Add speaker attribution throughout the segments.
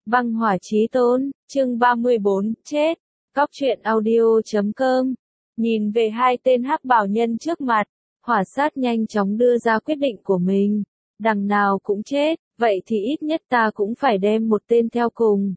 Speaker 1: Băng hỏa chí tôn, chương 34, chết. Góc truyện audio.com. Nhìn về hai tên hắc bào nhân trước mặt, hỏa sát nhanh chóng đưa ra quyết định của mình. Đằng nào cũng chết, vậy thì ít nhất ta cũng phải đem một tên theo cùng.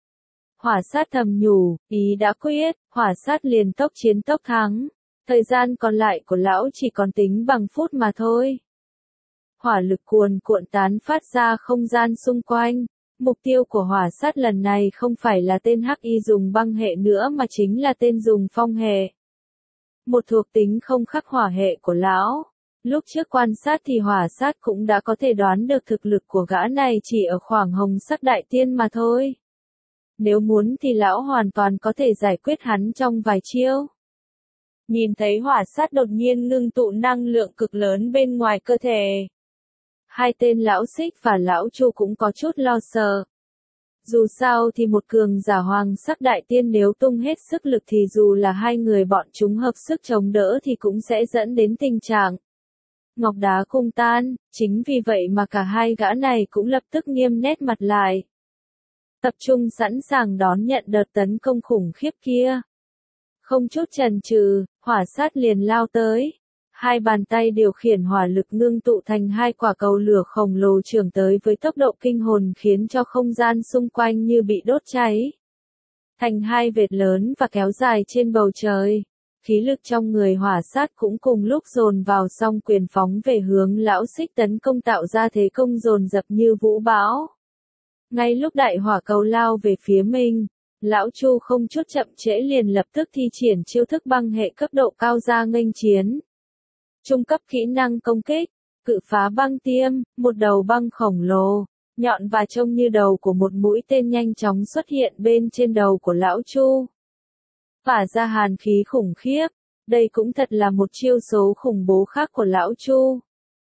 Speaker 1: Hỏa sát thầm nhủ, ý đã quyết, hỏa sát liền tốc chiến tốc thắng. Thời gian còn lại của lão chỉ còn tính bằng phút mà thôi. Hỏa lực cuồn cuộn tán phát ra không gian xung quanh. Mục tiêu của hỏa sát lần này không phải là tên hắc y dùng băng hệ nữa mà chính là tên dùng phong hệ. Một thuộc tính không khắc hỏa hệ của lão. Lúc trước quan sát thì hỏa sát cũng đã có thể đoán được thực lực của gã này chỉ ở khoảng hồng sắc đại tiên mà thôi. Nếu muốn thì lão hoàn toàn có thể giải quyết hắn trong vài chiêu. Nhìn thấy hỏa sát đột nhiên ngưng tụ năng lượng cực lớn bên ngoài cơ thể. Hai tên lão xích và lão chu cũng có chút lo sợ. Dù sao thì một cường giả hoàng sắc đại tiên nếu tung hết sức lực thì dù là hai người bọn chúng hợp sức chống đỡ thì cũng sẽ dẫn đến tình trạng ngọc đá cung tan, chính vì vậy mà cả hai gã này cũng lập tức nghiêm nét mặt lại. Tập trung sẵn sàng đón nhận đợt tấn công khủng khiếp kia. Không chút chần chừ, hỏa sát liền lao tới. Hai bàn tay điều khiển hỏa lực ngưng tụ thành hai quả cầu lửa khổng lồ trưởng tới với tốc độ kinh hồn khiến cho không gian xung quanh như bị đốt cháy. Thành hai vệt lớn và kéo dài trên bầu trời. Khí lực trong người hỏa sát cũng cùng lúc dồn vào song quyền phóng về hướng lão xích tấn công tạo ra thế công dồn dập như vũ bão. Ngay lúc đại hỏa cầu lao về phía mình, lão Chu không chút chậm trễ liền lập tức thi triển chiêu thức băng hệ cấp độ cao ra nghênh chiến. Trung cấp kỹ năng công kích, cự phá băng tiêm, một đầu băng khổng lồ, nhọn và trông như đầu của một mũi tên nhanh chóng xuất hiện bên trên đầu của lão Chu. Phả ra hàn khí khủng khiếp, đây cũng thật là một chiêu số khủng bố khác của lão Chu.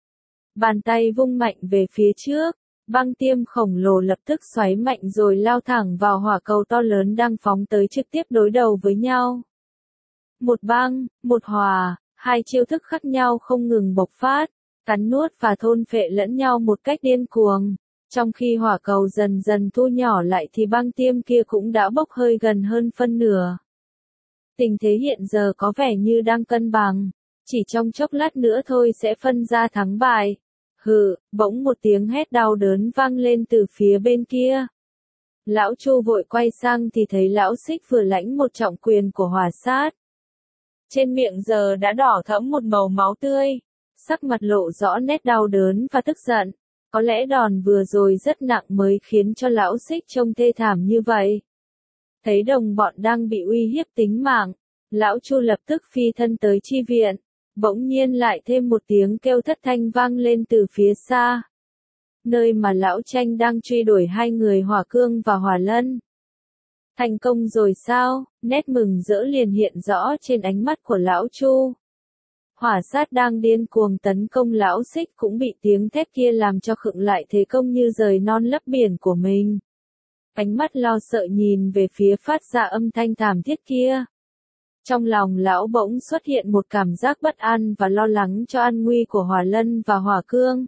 Speaker 1: Bàn tay vung mạnh về phía trước, băng tiêm khổng lồ lập tức xoáy mạnh rồi lao thẳng vào hỏa cầu to lớn đang phóng tới trực tiếp đối đầu với nhau. Một băng, một hỏa. Hai chiêu thức khác nhau không ngừng bộc phát, cắn nuốt và thôn phệ lẫn nhau một cách điên cuồng. Trong khi hỏa cầu dần dần thu nhỏ lại thì băng tiêm kia cũng đã bốc hơi gần hơn phân nửa. Tình thế hiện giờ có vẻ như đang cân bằng, chỉ trong chốc lát nữa thôi sẽ phân ra thắng bại. Hừ, bỗng một tiếng hét đau đớn vang lên từ phía bên kia. Lão Chu vội quay sang thì thấy lão xích vừa lãnh một trọng quyền của hỏa sát. Trên miệng giờ đã đỏ thẫm một màu máu tươi, sắc mặt lộ rõ nét đau đớn và tức giận. Có lẽ đòn vừa rồi rất nặng mới khiến cho lão xích trông thê thảm như vậy. Thấy đồng bọn đang bị uy hiếp tính mạng, lão Chu lập tức phi thân tới chi viện. Bỗng nhiên lại thêm một tiếng kêu thất thanh vang lên từ phía xa. Nơi mà lão Tranh đang truy đuổi hai người Hỏa Cương và Hỏa Lân. Thành công rồi sao? Nét mừng rỡ liền hiện rõ trên ánh mắt của lão Chu. Hỏa sát đang điên cuồng tấn công lão xích cũng bị tiếng thét kia làm cho khựng lại thế công như rời non lấp biển của mình. Ánh mắt lo sợ nhìn về phía phát ra âm thanh thảm thiết kia. Trong lòng lão bỗng xuất hiện một cảm giác bất an và lo lắng cho an nguy của Hỏa Lân và Hỏa Cương.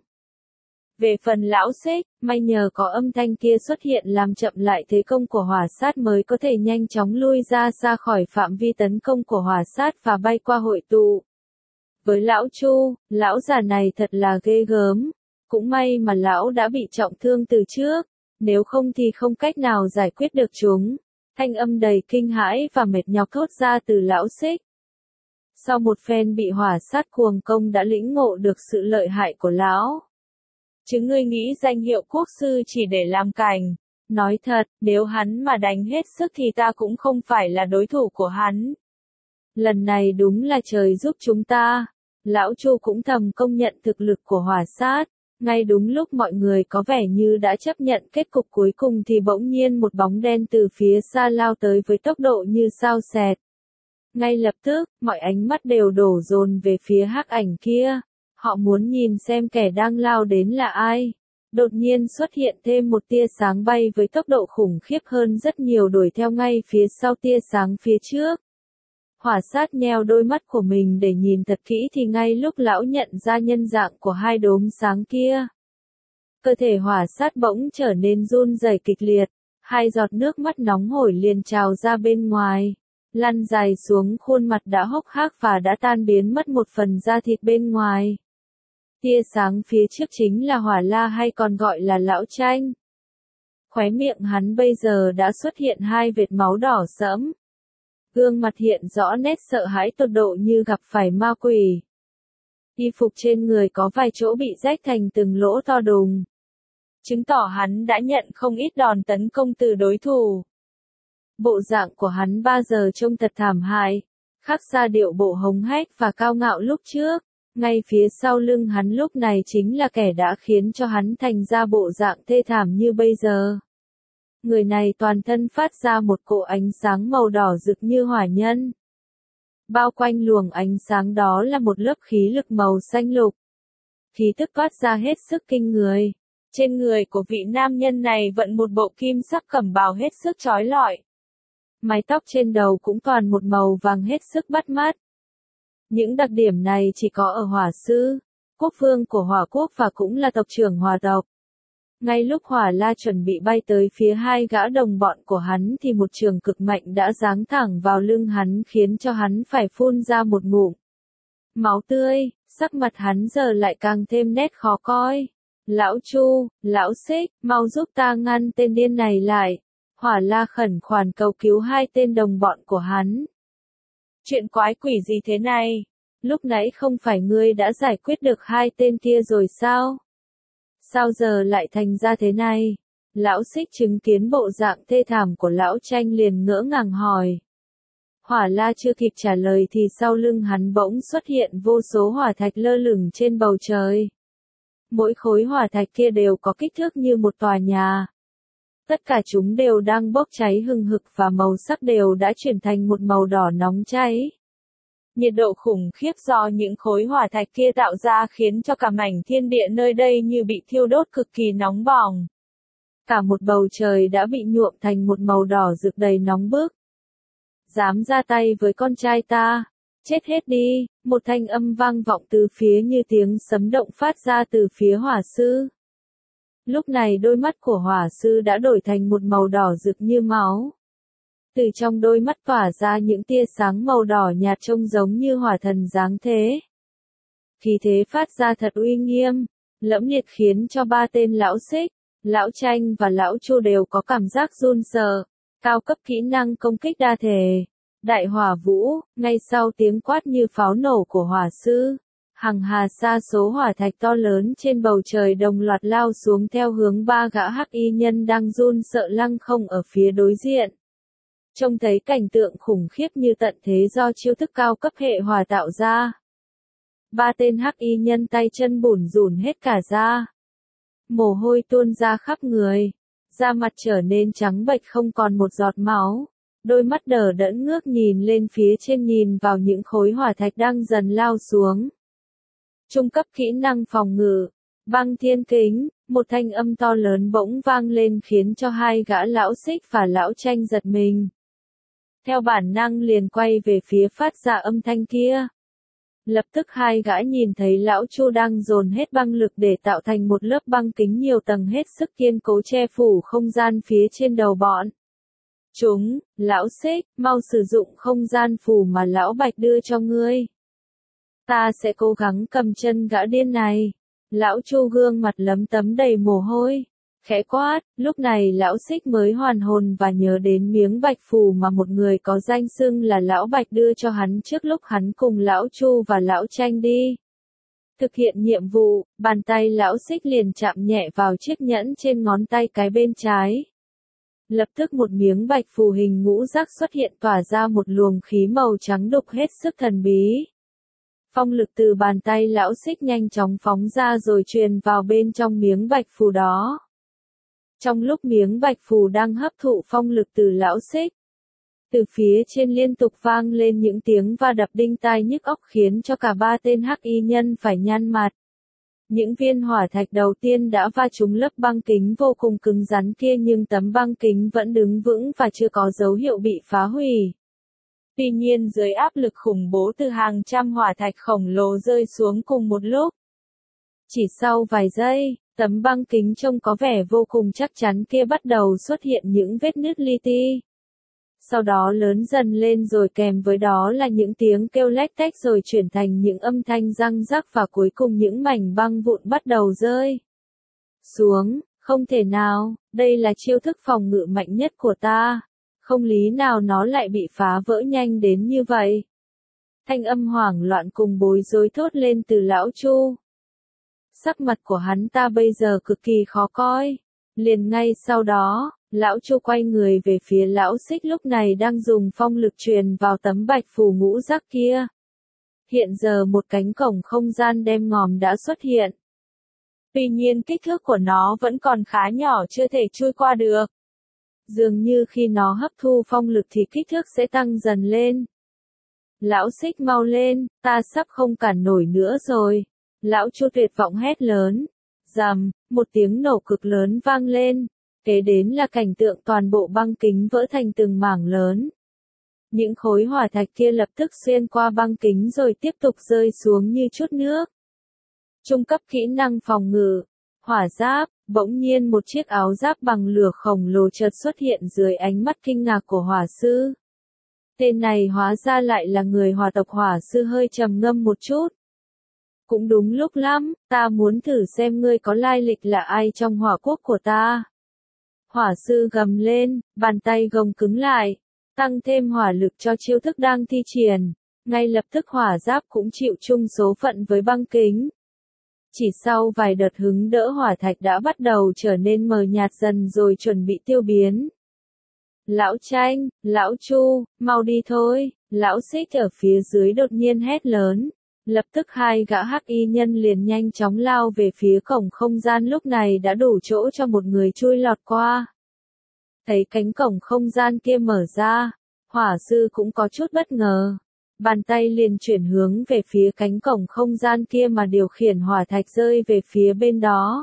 Speaker 1: Về phần lão xích, may nhờ có âm thanh kia xuất hiện làm chậm lại thế công của hỏa sát mới có thể nhanh chóng lui ra xa khỏi phạm vi tấn công của hỏa sát và bay qua hội tụ. Với lão Chu, lão già này thật là ghê gớm. Cũng may mà lão đã bị trọng thương từ trước, nếu không thì không cách nào giải quyết được chúng. Thanh âm đầy kinh hãi và mệt nhọc thốt ra từ lão xích. Sau một phen bị hỏa sát cuồng công đã lĩnh ngộ được sự lợi hại của lão. Chứ ngươi nghĩ danh hiệu quốc sư chỉ để làm cành. Nói thật, nếu hắn mà đánh hết sức thì ta cũng không phải là đối thủ của hắn. Lần này đúng là trời giúp chúng ta. Lão Chu cũng thầm công nhận thực lực của hỏa sát. Ngay đúng lúc mọi người có vẻ như đã chấp nhận kết cục cuối cùng thì bỗng nhiên một bóng đen từ phía xa lao tới với tốc độ như sao xẹt. Ngay lập tức, mọi ánh mắt đều đổ dồn về phía hắc ảnh kia. Họ muốn nhìn xem kẻ đang lao đến là ai. Đột nhiên xuất hiện thêm một tia sáng bay với tốc độ khủng khiếp hơn rất nhiều đuổi theo ngay phía sau tia sáng phía trước. Hỏa sát nheo đôi mắt của mình để nhìn thật kỹ thì ngay lúc lão nhận ra nhân dạng của hai đốm sáng kia. Cơ thể hỏa sát bỗng trở nên run rẩy kịch liệt, Hai giọt nước mắt nóng hổi liền trào ra bên ngoài, lăn dài xuống khuôn mặt đã hốc hác và đã tan biến mất một phần da thịt bên ngoài. Tia sáng phía trước chính là Hỏa La hay còn gọi là Lão Tranh. Khóe miệng hắn bây giờ đã xuất hiện hai vệt máu đỏ sẫm. Gương mặt hiện rõ nét sợ hãi tột độ như gặp phải ma quỷ. Y phục trên người có vài chỗ bị rách thành từng lỗ to đùng, chứng tỏ hắn đã nhận không ít đòn tấn công từ đối thủ. Bộ dạng của hắn bao giờ trông thật thảm hại, khác xa điệu bộ hống hách và cao ngạo lúc trước. Ngay phía sau lưng hắn lúc này chính là kẻ đã khiến cho hắn thành ra bộ dạng thê thảm như bây giờ. Người này toàn thân phát ra một cỗ ánh sáng màu đỏ rực như hỏa nhân. Bao quanh luồng ánh sáng đó là một lớp khí lực màu xanh lục. Khí tức toát ra hết sức kinh người. Trên người của vị nam nhân này vận một bộ kim sắc cẩm bào hết sức chói lọi. Mái tóc trên đầu cũng toàn một màu vàng hết sức bắt mắt. Những đặc điểm này chỉ có ở Hỏa Sư, quốc vương của Hỏa Quốc và cũng là tộc trưởng Hỏa tộc. Ngay lúc Hỏa La chuẩn bị bay tới phía hai gã đồng bọn của hắn thì một trường cực mạnh đã giáng thẳng vào lưng hắn khiến cho hắn phải phun ra một ngụm máu tươi, sắc mặt hắn giờ lại càng thêm nét khó coi. Lão Chu, Lão Xích, mau giúp ta ngăn tên điên này lại. Hỏa La khẩn khoản cầu cứu hai tên đồng bọn của hắn. Chuyện quái quỷ gì thế này? Lúc nãy không phải ngươi đã giải quyết được hai tên kia rồi sao? Sao giờ lại thành ra thế này? Lão Xích chứng kiến bộ dạng thê thảm của Lão Tranh liền ngỡ ngàng hỏi. Hỏa La chưa kịp trả lời thì sau lưng hắn bỗng xuất hiện vô số hỏa thạch lơ lửng trên bầu trời. Mỗi khối hỏa thạch kia đều có kích thước như một tòa nhà. Tất cả chúng đều đang bốc cháy hừng hực và màu sắc đều đã chuyển thành một màu đỏ nóng cháy. Nhiệt độ khủng khiếp do những khối hỏa thạch kia tạo ra khiến cho cả mảnh thiên địa nơi đây như bị thiêu đốt cực kỳ nóng bỏng. Cả một bầu trời đã bị nhuộm thành một màu đỏ rực đầy nóng bức. Dám ra tay với con trai ta, chết hết đi, một thanh âm vang vọng từ phía như tiếng sấm động phát ra từ phía Hỏa Sư. Lúc này đôi mắt của Hỏa Sư đã đổi thành một màu đỏ rực như máu. Từ trong đôi mắt tỏa ra những tia sáng màu đỏ nhạt trông giống như hỏa thần giáng thế. Khí thế phát ra thật uy nghiêm, lẫm liệt khiến cho ba tên Lão Xích, Lão Tranh và Lão Chu đều có cảm giác run sợ. Cao cấp kỹ năng công kích đa thể, Đại Hỏa Vũ, ngay sau tiếng quát như pháo nổ của Hỏa Sư. Hằng hà sa số hỏa thạch to lớn trên bầu trời đồng loạt lao xuống theo hướng ba gã hắc y nhân đang run sợ lăng không ở phía đối diện. Trông thấy cảnh tượng khủng khiếp như tận thế do chiêu thức cao cấp hệ hỏa tạo ra. Ba tên hắc y nhân tay chân bủn rủn hết cả da. Mồ hôi tuôn ra khắp người. Da mặt trở nên trắng bệch không còn một giọt máu. Đôi mắt đờ đẫn ngước nhìn lên phía trên nhìn vào những khối hỏa thạch đang dần lao xuống. Trung cấp kỹ năng phòng ngự, băng thiên kính, một thanh âm to lớn bỗng vang lên khiến cho hai gã Lão Xích và Lão Tranh giật mình. Theo bản năng liền quay về phía phát ra âm thanh kia. Lập tức hai gã nhìn thấy Lão Chu đang dồn hết băng lực để tạo thành một lớp băng kính nhiều tầng hết sức kiên cố che phủ không gian phía trên đầu bọn. Lão Xích, mau sử dụng không gian phù mà Lão Bạch đưa cho ngươi. Ta sẽ cố gắng cầm chân gã điên này. Lão Chu gương mặt lấm tấm đầy mồ hôi. Khẽ quát, lúc này Lão Xích mới hoàn hồn và nhớ đến miếng bạch phù mà một người có danh xưng là Lão Bạch đưa cho hắn trước lúc hắn cùng Lão Chu và Lão Tranh đi. Thực hiện nhiệm vụ, bàn tay Lão Xích liền chạm nhẹ vào chiếc nhẫn trên ngón tay cái bên trái. Lập tức một miếng bạch phù hình ngũ giác xuất hiện tỏa ra một luồng khí màu trắng đục hết sức thần bí. Phong lực từ bàn tay Lão Xích nhanh chóng phóng ra rồi truyền vào bên trong miếng bạch phù đó. Trong lúc miếng bạch phù đang hấp thụ phong lực từ Lão Xích, từ phía trên liên tục vang lên những tiếng va đập đinh tai nhức óc khiến cho cả ba tên hắc y nhân phải nhăn mặt. Những viên hỏa thạch đầu tiên đã va trúng lớp băng kính vô cùng cứng rắn kia nhưng tấm băng kính vẫn đứng vững và chưa có dấu hiệu bị phá hủy. Tuy nhiên dưới áp lực khủng bố từ hàng trăm hỏa thạch khổng lồ rơi xuống cùng một lúc. Chỉ sau vài giây, Tấm băng kính trông có vẻ vô cùng chắc chắn kia bắt đầu xuất hiện những vết nứt li ti. Sau đó lớn dần lên rồi kèm với đó là những tiếng kêu lách tách rồi chuyển thành những âm thanh răng rắc và cuối cùng những mảnh băng vụn bắt đầu rơi xuống. Không thể nào, đây là chiêu thức phòng ngự mạnh nhất của ta. Không lý nào nó lại bị phá vỡ nhanh đến như vậy. Thanh âm hoảng loạn cùng bối rối thốt lên từ lão Chu. Sắc mặt của hắn ta bây giờ cực kỳ khó coi. Liền ngay sau đó, lão Chu quay người về phía lão Xích lúc này đang dùng phong lực truyền vào tấm bạch phù ngũ giác kia. Hiện giờ một cánh cổng không gian đen ngòm đã xuất hiện. Tuy nhiên kích thước của nó vẫn còn khá nhỏ chưa thể chui qua được. Dường như khi nó hấp thu phong lực thì kích thước sẽ tăng dần lên. Lão Xích mau lên, ta sắp không cản nổi nữa rồi. Lão Chu tuyệt vọng hét lớn. Rầm, một tiếng nổ cực lớn vang lên. Kế đến là cảnh tượng toàn bộ băng kính vỡ thành từng mảng lớn. Những khối hỏa thạch kia lập tức xuyên qua băng kính rồi tiếp tục rơi xuống như chút nước. Trung cấp kỹ năng phòng ngự. Hỏa giáp, bỗng nhiên một chiếc áo giáp bằng lửa khổng lồ chợt xuất hiện dưới ánh mắt kinh ngạc của hỏa sư. Tên này hóa ra lại là người hỏa tộc. Hỏa sư hơi trầm ngâm một chút. Cũng đúng lúc lắm, ta muốn thử xem ngươi có lai lịch là ai trong hỏa quốc của ta. Hỏa sư gầm lên, bàn tay gồng cứng lại, tăng thêm hỏa lực cho chiêu thức đang thi triển. Ngay lập tức hỏa giáp cũng chịu chung số phận với băng kính. Chỉ sau vài đợt hứng đỡ hỏa thạch đã bắt đầu trở nên mờ nhạt dần rồi chuẩn bị tiêu biến. Lão Tranh, lão Chu, mau đi thôi, lão Xích ở phía dưới đột nhiên hét lớn. Lập tức hai gã hắc y nhân liền nhanh chóng lao về phía cổng không gian lúc này đã đủ chỗ cho một người chui lọt qua. Thấy cánh cổng không gian kia mở ra, hỏa sư cũng có chút bất ngờ. Bàn tay liền chuyển hướng về phía cánh cổng không gian kia mà điều khiển hỏa thạch rơi về phía bên đó.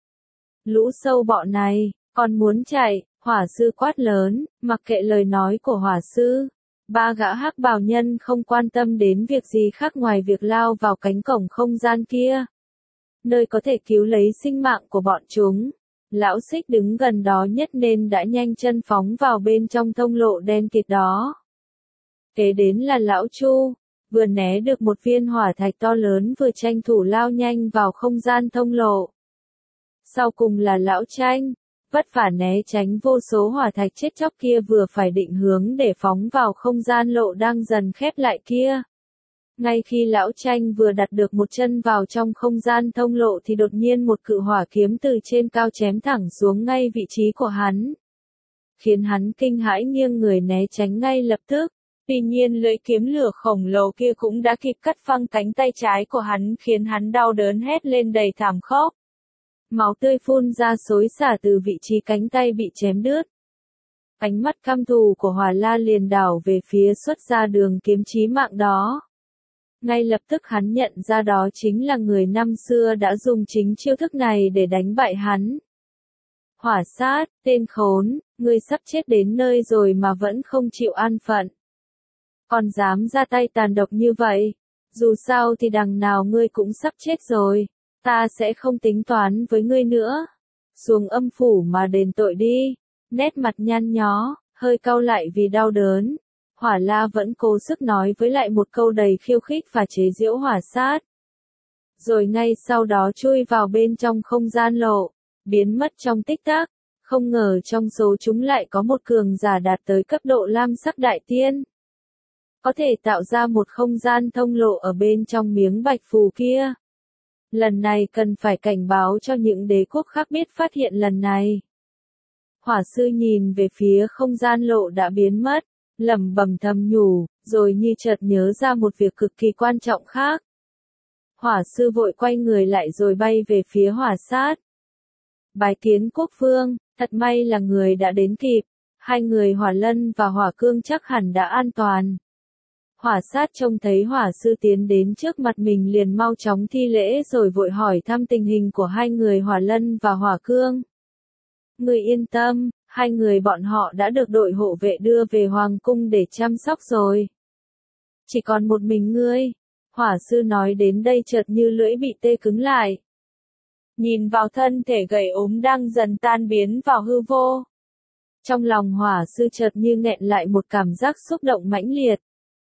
Speaker 1: Lũ sâu bọ này, còn muốn chạy, hỏa sư quát lớn, mặc kệ lời nói của hỏa sư. Ba gã hắc bào nhân không quan tâm đến việc gì khác ngoài việc lao vào cánh cổng không gian kia. Nơi có thể cứu lấy sinh mạng của bọn chúng. Lão Xích đứng gần đó nhất nên đã nhanh chân phóng vào bên trong thông lộ đen kịt đó. Kế đến là lão Chu, vừa né được một viên hỏa thạch to lớn vừa tranh thủ lao nhanh vào không gian thông lộ. Sau cùng là lão Tranh, vất vả né tránh vô số hỏa thạch chết chóc kia vừa phải định hướng để phóng vào không gian lộ đang dần khép lại kia. Ngay khi lão Tranh vừa đặt được một chân vào trong không gian thông lộ thì đột nhiên một cự hỏa kiếm từ trên cao chém thẳng xuống ngay vị trí của hắn. Khiến hắn kinh hãi nghiêng người né tránh ngay lập tức. Tuy nhiên lưỡi kiếm lửa khổng lồ kia cũng đã kịp cắt phăng cánh tay trái của hắn khiến hắn đau đớn hét lên đầy thảm khốc. Máu tươi phun ra xối xả từ vị trí cánh tay bị chém đứt. Ánh mắt căm thù của Hỏa La liền đảo về phía xuất ra đường kiếm chí mạng đó. Ngay lập tức hắn nhận ra đó chính là người năm xưa đã dùng chính chiêu thức này để đánh bại hắn. Hỏa sát, tên khốn, ngươi sắp chết đến nơi rồi mà vẫn không chịu an phận. Còn dám ra tay tàn độc như vậy, dù sao thì đằng nào ngươi cũng sắp chết rồi, ta sẽ không tính toán với ngươi nữa. Xuống âm phủ mà đền tội đi. Nét mặt nhăn nhó, hơi cau lại vì đau đớn. Hỏa La vẫn cố sức nói với lại một câu đầy khiêu khích và chế giễu hỏa sát. Rồi ngay sau đó chui vào bên trong không gian lộ, biến mất trong tích tắc. Không ngờ trong số chúng lại có một cường giả đạt tới cấp độ lam sắc đại tiên. Có thể tạo ra một không gian thông lộ ở bên trong miếng bạch phù kia. Lần này cần phải cảnh báo cho những đế quốc khác biết phát hiện lần này. Hỏa sư nhìn về phía không gian lộ đã biến mất, lẩm bẩm thầm nhủ, rồi như chợt nhớ ra một việc cực kỳ quan trọng khác. Hỏa sư vội quay người lại rồi bay về phía hỏa sát. Bái kiến quốc vương, thật may là người đã đến kịp, hai người Hỏa Lân và Hỏa Cương chắc hẳn đã an toàn. Hỏa sát trông thấy hỏa sư tiến đến trước mặt mình liền mau chóng thi lễ rồi vội hỏi thăm tình hình của hai người Hỏa Lân và Hỏa Cương. Người yên tâm, hai người bọn họ đã được đội hộ vệ đưa về hoàng cung để chăm sóc rồi. Chỉ còn một mình ngươi. Hỏa sư nói đến đây chợt như lưỡi bị tê cứng lại. Nhìn vào thân thể gầy ốm đang dần tan biến vào hư vô. Trong lòng hỏa sư chợt như nghẹn lại một cảm giác xúc động mãnh liệt.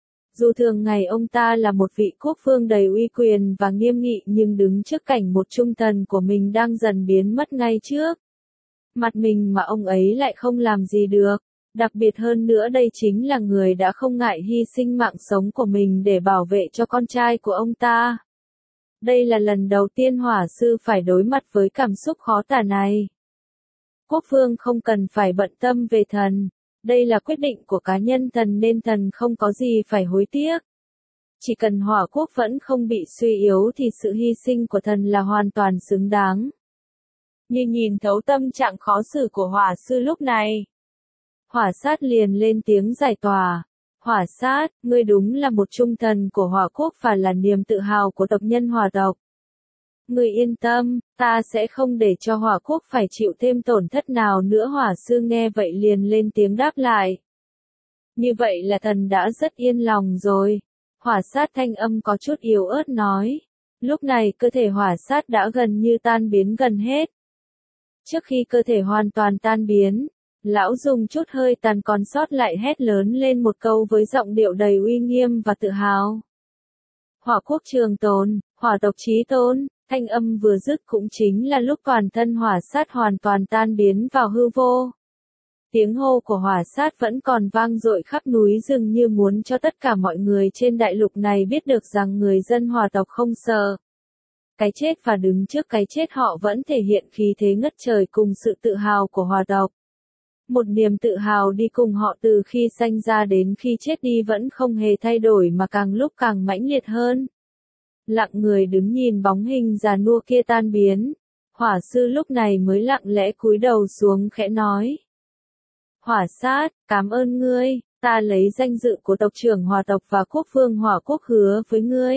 Speaker 1: Dù thường ngày ông ta là một vị quốc vương đầy uy quyền và nghiêm nghị nhưng đứng trước cảnh một trung thần của mình đang dần biến mất ngay trước mặt mình mà ông ấy lại không làm gì được. Đặc biệt hơn nữa đây chính là người đã không ngại hy sinh mạng sống của mình để bảo vệ cho con trai của ông ta. Đây là lần đầu tiên hỏa sư phải đối mặt với cảm xúc khó tả này. Quốc vương không cần phải bận tâm về thần. Đây là quyết định của cá nhân thần nên thần không có gì phải hối tiếc. Chỉ cần hỏa quốc vẫn không bị suy yếu thì sự hy sinh của thần là hoàn toàn xứng đáng. Như nhìn thấu tâm trạng khó xử của hỏa sư lúc này. Hỏa sát liền lên tiếng giải tỏa. Hỏa sát, ngươi đúng là một trung thần của hỏa quốc và là niềm tự hào của tộc nhân hỏa tộc. Ngươi yên tâm, ta sẽ không để cho hỏa quốc phải chịu thêm tổn thất nào nữa. Hỏa sư nghe vậy liền lên tiếng đáp lại. Như vậy là thần đã rất yên lòng rồi. Hỏa sát thanh âm có chút yếu ớt nói. Lúc này cơ thể hỏa sát đã gần như tan biến gần hết. Trước khi cơ thể hoàn toàn tan biến, lão dùng chút hơi tàn còn sót lại hét lớn lên một câu với giọng điệu đầy uy nghiêm và tự hào. Hỏa quốc trường tồn, hỏa tộc chí tôn. Thanh âm vừa dứt cũng chính là lúc toàn thân hỏa sát hoàn toàn tan biến vào hư vô. Tiếng hô của hỏa sát vẫn còn vang dội khắp núi rừng như muốn cho tất cả mọi người trên đại lục này biết được rằng người dân hỏa tộc không sợ cái chết và đứng trước cái chết họ vẫn thể hiện khí thế ngất trời cùng sự tự hào của hỏa tộc. Một niềm tự hào đi cùng họ từ khi sanh ra đến khi chết đi vẫn không hề thay đổi mà càng lúc càng mãnh liệt hơn. Lặng người đứng nhìn bóng hình già nua kia tan biến. Hỏa sư lúc này mới lặng lẽ cúi đầu xuống khẽ nói. Hỏa sát, cảm ơn ngươi, ta lấy danh dự của tộc trưởng hỏa tộc và quốc vương hỏa quốc hứa với ngươi.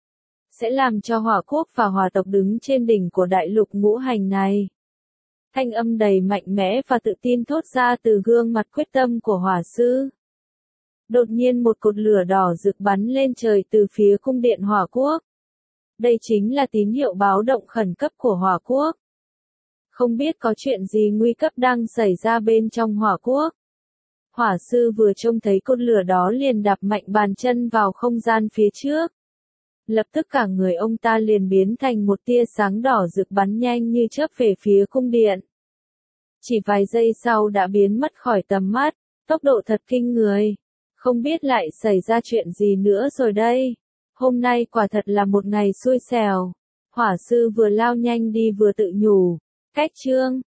Speaker 1: Sẽ làm cho hỏa quốc và hỏa tộc đứng trên đỉnh của đại lục ngũ hành này. Thanh âm đầy mạnh mẽ và tự tin thốt ra từ gương mặt quyết tâm của hỏa sư. Đột nhiên một cột lửa đỏ rực bắn lên trời từ phía cung điện hỏa quốc. Đây chính là tín hiệu báo động khẩn cấp của hỏa quốc. Không biết có chuyện gì nguy cấp đang xảy ra bên trong hỏa quốc. Hỏa sư vừa trông thấy cột lửa đó liền đạp mạnh bàn chân vào không gian phía trước. Lập tức cả người ông ta liền biến thành một tia sáng đỏ rực bắn nhanh như chớp về phía cung điện. Chỉ vài giây sau đã biến mất khỏi tầm mắt, tốc độ thật kinh người. Không biết lại xảy ra chuyện gì nữa rồi đây. Hôm nay quả thật là một ngày xui xẻo. Hỏa sư vừa lao nhanh đi vừa tự nhủ. Cách chương